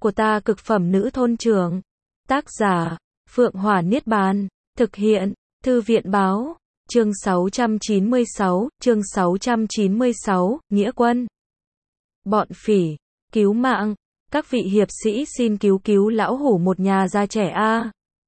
của ta cực phẩm nữ thôn trưởng. Tác giả, Phượng Hỏa Niết Bàn. Thực hiện, Thư viện Báo. Chương 696, Nghĩa Quân. Bọn phỉ, cứu mạng, các vị hiệp sĩ xin cứu cứu lão hủ một nhà già trẻ a.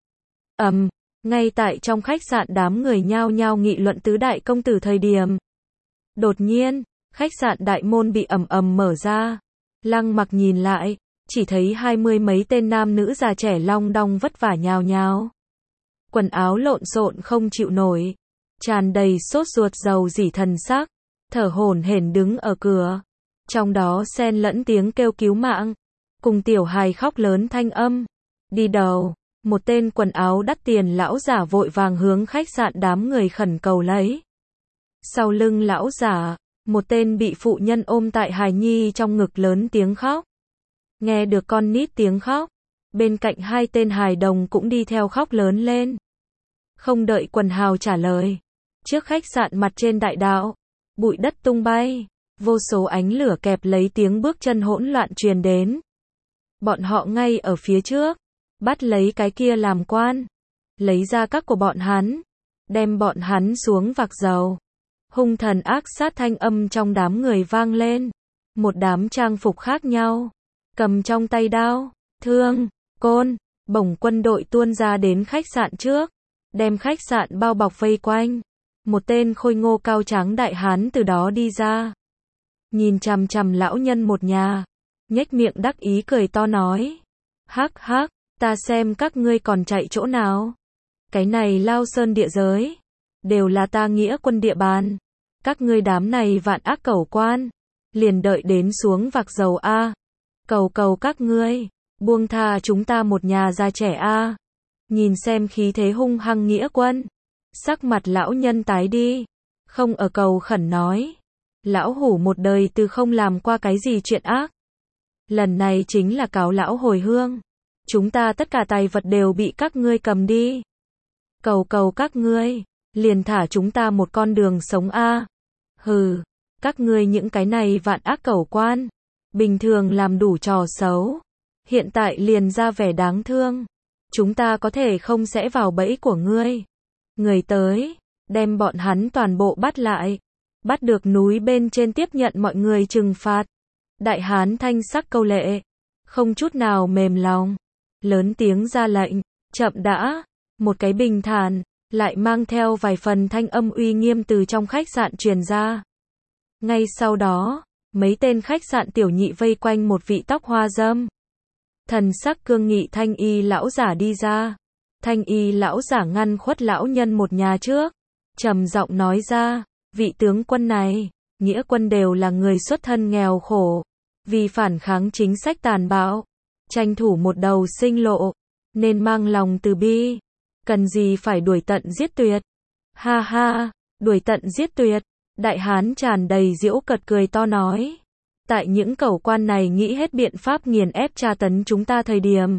Ngay tại trong khách sạn đám người nhao nhao nghị luận tứ đại công tử thời điểm. Đột nhiên, khách sạn đại môn bị ầm ầm mở ra. Lăng Mặc nhìn lại, chỉ thấy 20 mấy tên nam nữ già trẻ long đong vất vả nhào nhào. Quần áo lộn xộn không chịu nổi, tràn đầy sốt ruột rầu rĩ thần sắc, thở hổn hển đứng ở cửa. Trong đó xen lẫn tiếng kêu cứu mạng, cùng tiểu hài khóc lớn thanh âm. Đi đầu, một tên quần áo đắt tiền lão giả vội vàng hướng khách sạn đám người khẩn cầu lấy. Sau lưng lão giả, một tên bị phụ nhân ôm tại hài nhi trong ngực lớn tiếng khóc. Nghe được con nít tiếng khóc, bên cạnh hai tên hài đồng cũng đi theo khóc lớn lên. Không đợi quần hào trả lời, trước khách sạn mặt trên đại đạo, bụi đất tung bay, vô số ánh lửa kẹp lấy tiếng bước chân hỗn loạn truyền đến. Bọn họ ngay ở phía trước, bắt lấy cái kia làm quan, lấy ra các của bọn hắn, đem bọn hắn xuống vạc dầu. Hung thần ác sát thanh âm trong đám người vang lên. Một đám trang phục khác nhau, cầm trong tay đao, thương, côn, bổng quân đội tuôn ra đến khách sạn trước, đem khách sạn bao bọc vây quanh. Một tên khôi ngô cao tráng đại hán từ đó đi ra, nhìn chằm chằm lão nhân một nhà, nhếch miệng đắc ý cười to nói: hắc hắc, ta xem các ngươi còn chạy chỗ nào. Cái này Lao Sơn địa giới, đều là ta Nghĩa Quân địa bàn. Các ngươi đám này vạn ác cẩu quan, liền đợi đến xuống vạc dầu a. Cầu cầu các ngươi, buông tha chúng ta một nhà già trẻ a. Nhìn xem khí thế hung hăng Nghĩa Quân, sắc mặt lão nhân tái đi, không ở cầu khẩn nói: lão hủ một đời từ không làm qua cái gì chuyện ác. Lần này chính là cáo lão hồi hương. Chúng ta tất cả tài vật đều bị các ngươi cầm đi. Cầu cầu các ngươi, liền thả chúng ta một con đường sống a. Hừ, các ngươi những cái này vạn ác cẩu quan, bình thường làm đủ trò xấu, hiện tại liền ra vẻ đáng thương. Chúng ta có thể không sẽ vào bẫy của ngươi. Người tới, đem bọn hắn toàn bộ bắt lại. Bắt được núi bên trên tiếp nhận mọi người trừng phạt. Đại hán thanh sắc câu lệ, không chút nào mềm lòng, lớn tiếng ra lệnh. Chậm đã. Một cái bình thản, lại mang theo vài phần thanh âm uy nghiêm từ trong khách sạn truyền ra. Ngay sau đó, mấy tên khách sạn tiểu nhị vây quanh một vị tóc hoa râm, thần sắc cương nghị thanh y lão giả đi ra. Thanh y lão giả ngăn khuất lão nhân một nhà trước, trầm giọng nói ra: vị tướng quân này, Nghĩa Quân đều là người xuất thân nghèo khổ, vì phản kháng chính sách tàn bạo, tranh thủ một đầu sinh lộ, nên mang lòng từ bi, cần gì phải đuổi tận giết tuyệt. Ha ha, đuổi tận giết tuyệt. Đại hán tràn đầy giễu cợt cười to nói: tại những cẩu quan này nghĩ hết biện pháp nghiền ép tra tấn chúng ta thời điểm,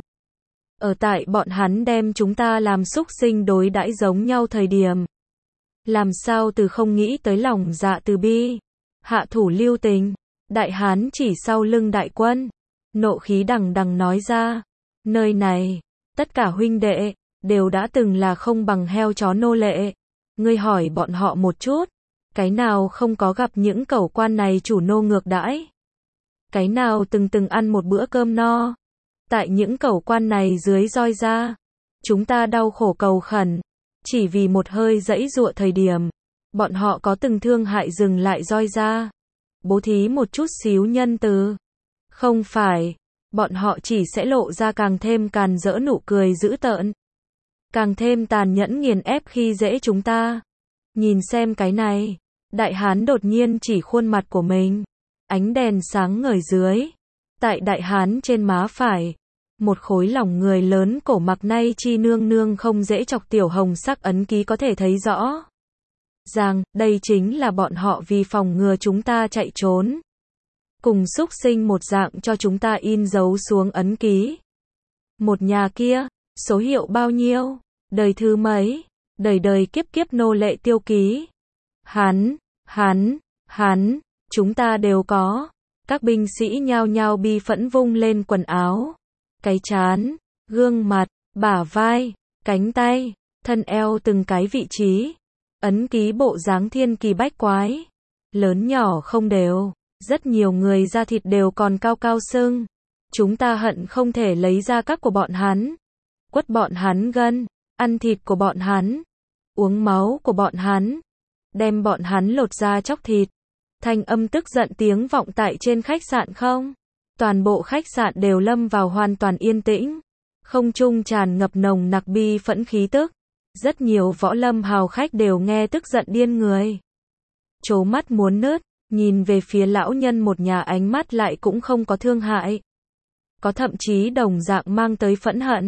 ở tại bọn hắn đem chúng ta làm súc sinh đối đãi giống nhau thời điểm, làm sao từ không nghĩ tới lòng dạ từ bi, hạ thủ lưu tình. Đại hán chỉ sau lưng đại quân, nộ khí đằng đằng nói ra: nơi này, tất cả huynh đệ, đều đã từng là không bằng heo chó nô lệ. Ngươi hỏi bọn họ một chút, cái nào không có gặp những cẩu quan này chủ nô ngược đãi? Cái nào từng ăn một bữa cơm no? Tại những cẩu quan này dưới roi ra, chúng ta đau khổ cầu khẩn, chỉ vì một hơi dãy dụa thời điểm, bọn họ có từng thương hại dừng lại roi ra, bố thí một chút xíu nhân từ. Không phải, bọn họ chỉ sẽ lộ ra càng thêm càn rỡ nụ cười dữ tợn, càng thêm tàn nhẫn nghiền ép khi dễ chúng ta. Nhìn xem cái này. Đại hán đột nhiên chỉ khuôn mặt của mình, ánh đèn sáng ngời dưới. Tại đại hán trên má phải, một khối lỏng người lớn cổ mặc nay chi nương nương không dễ chọc tiểu hồng sắc ấn ký có thể thấy rõ ràng, đây chính là bọn họ vì phòng ngừa chúng ta chạy trốn, cùng xúc sinh một dạng cho chúng ta in dấu xuống ấn ký. Một nhà kia, số hiệu bao nhiêu, đời thứ mấy, đời đời kiếp kiếp nô lệ tiêu ký. Hắn, chúng ta đều có. Các binh sĩ nhao nhao bi phẫn vung lên quần áo, cái trán, gương mặt, bả vai, cánh tay, thân eo từng cái vị trí. Ấn ký bộ dáng thiên kỳ bách quái. Lớn nhỏ không đều. Rất nhiều người da thịt đều còn cao cao sưng. Chúng ta hận không thể lấy ra các của bọn hắn. Quất bọn hắn gân. Ăn thịt của bọn hắn. Uống máu của bọn hắn. Đem bọn hắn lột da chóc thịt. Thanh âm tức giận tiếng vọng tại trên khách sạn không. Toàn bộ khách sạn đều lâm vào hoàn toàn yên tĩnh. Không trung tràn ngập nồng nặc bi phẫn khí tức. Rất nhiều võ lâm hào khách đều nghe tức giận điên người. Trố mắt muốn nứt, nhìn về phía lão nhân một nhà ánh mắt lại cũng không có thương hại. Có thậm chí đồng dạng mang tới phẫn hận.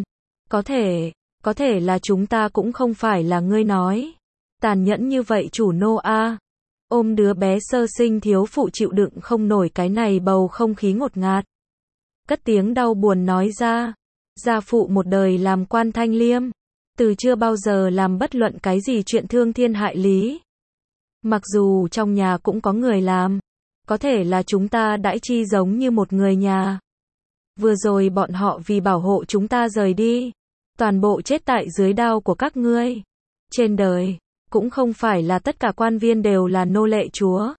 Có thể là chúng ta cũng không phải là ngươi nói. Tàn nhẫn như vậy chủ nô a. Ôm đứa bé sơ sinh thiếu phụ chịu đựng không nổi cái này bầu không khí ngột ngạt. Cất tiếng đau buồn nói ra. Gia phụ một đời làm quan thanh liêm. Từ chưa bao giờ làm bất luận cái gì chuyện thương thiên hại lý. Mặc dù trong nhà cũng có người làm. Có thể là chúng ta đãi chi giống như một người nhà. Vừa rồi bọn họ vì bảo hộ chúng ta rời đi. Toàn bộ chết tại dưới đao của các ngươi. Trên đời, cũng không phải là tất cả quan viên đều là nô lệ chúa.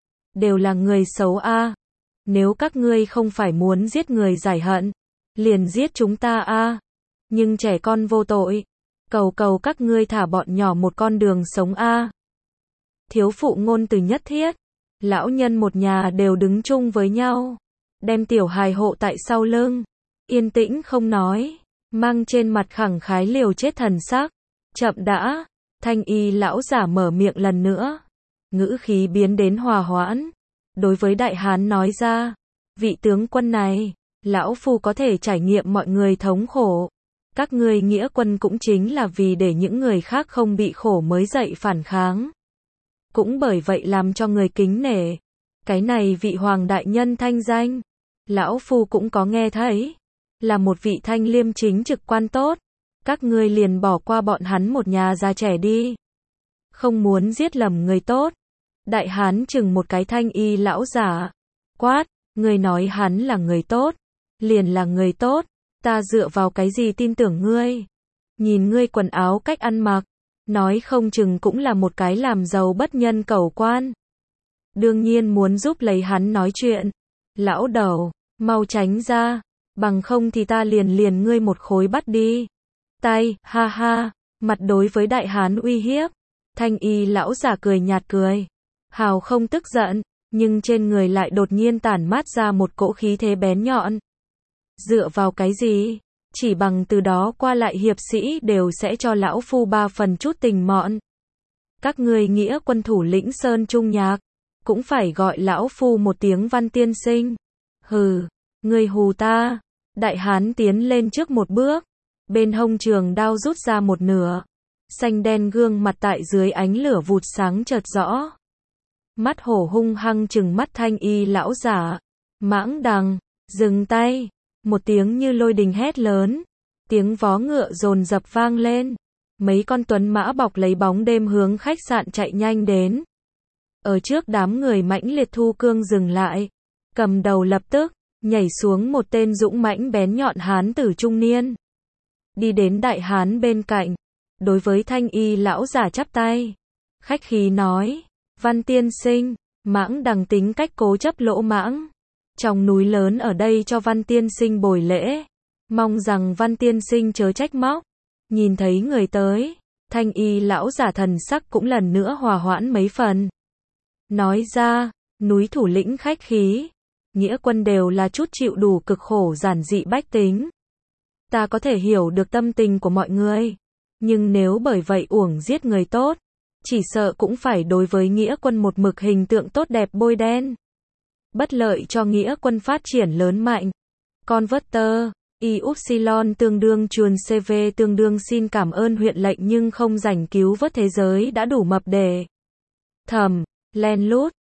Đều là người xấu a. Nếu các ngươi không phải muốn giết người giải hận, liền giết chúng ta a. Nhưng trẻ con vô tội. Cầu các ngươi thả bọn nhỏ một con đường sống a. Thiếu phụ ngôn từ nhất thiết. Lão nhân một nhà đều đứng chung với nhau. Đem tiểu hài hộ tại sau lưng. Yên tĩnh không nói. Mang trên mặt khẳng khái liều chết thần sắc. Chậm đã. Thanh y lão giả mở miệng lần nữa. Ngữ khí biến đến hòa hoãn. Đối với đại hán nói ra. Vị tướng quân này. Lão phu có thể trải nghiệm mọi người thống khổ. Các ngươi nghĩa quân cũng chính là vì để những người khác không bị khổ mới dậy phản kháng. Cũng bởi vậy làm cho người kính nể. Cái này vị hoàng đại nhân thanh danh. Lão phu cũng có nghe thấy. Là một vị thanh liêm chính trực quan tốt. Các ngươi liền bỏ qua bọn hắn một nhà già trẻ đi. Không muốn giết lầm người tốt. Đại hán chừng một cái thanh y lão giả. Quát, ngươi nói hắn là người tốt. Liền là người tốt. Ta dựa vào cái gì tin tưởng ngươi? Nhìn ngươi quần áo cách ăn mặc. Nói không chừng cũng là một cái làm giàu bất nhân cẩu quan. Đương nhiên muốn giúp lấy hắn nói chuyện. Lão đầu, mau tránh ra. Bằng không thì ta liền ngươi một khối bắt đi. Tay, ha ha. Mặt đối với đại hán uy hiếp. Thanh y lão giả cười nhạt cười. Hào không tức giận. Nhưng trên người lại đột nhiên tản mát ra một cỗ khí thế bén nhọn. Dựa vào cái gì? Chỉ bằng từ đó qua lại hiệp sĩ đều sẽ cho lão phu 3 phần chút tình mọn. Các ngươi nghĩa quân thủ lĩnh Sơn Trung Nhạc, cũng phải gọi lão phu một tiếng Văn tiên sinh. Hừ, ngươi hù ta. Đại hán tiến lên trước một bước, bên hông trường đao rút ra một nửa. Xanh đen gương mặt tại dưới ánh lửa vụt sáng chợt rõ. Mắt hổ hung hăng trừng mắt thanh y lão giả. Mãng đằng, dừng tay. Một tiếng như lôi đình hét lớn. Tiếng vó ngựa dồn dập vang lên. Mấy con tuấn mã bọc lấy bóng đêm hướng khách sạn chạy nhanh đến. Ở trước đám người mãnh liệt thu cương dừng lại. Cầm đầu lập tức, nhảy xuống một tên dũng mãnh bén nhọn hán tử trung niên. Đi đến đại hán bên cạnh. Đối với thanh y lão giả chắp tay. Khách khí nói. Văn tiên sinh, mãng đằng tính cách cố chấp lỗ mãng. Trong núi lớn ở đây cho Văn tiên sinh bồi lễ. Mong rằng Văn tiên sinh chớ trách móc. Nhìn thấy người tới, thanh y lão giả thần sắc cũng lần nữa hòa hoãn mấy phần. Nói ra, núi thủ lĩnh khách khí. Nghĩa quân đều là chút chịu đủ cực khổ giản dị bách tính. Ta có thể hiểu được tâm tình của mọi người. Nhưng nếu bởi vậy uổng giết người tốt, chỉ sợ cũng phải đối với nghĩa quân một mực hình tượng tốt đẹp bôi đen. Bất lợi cho nghĩa quân phát triển lớn mạnh. Converter, Y-Upsilon tương đương chuồn CV tương đương xin cảm ơn huyện lệnh nhưng không rảnh cứu vớt thế giới đã đủ mập để. Thầm, len lút,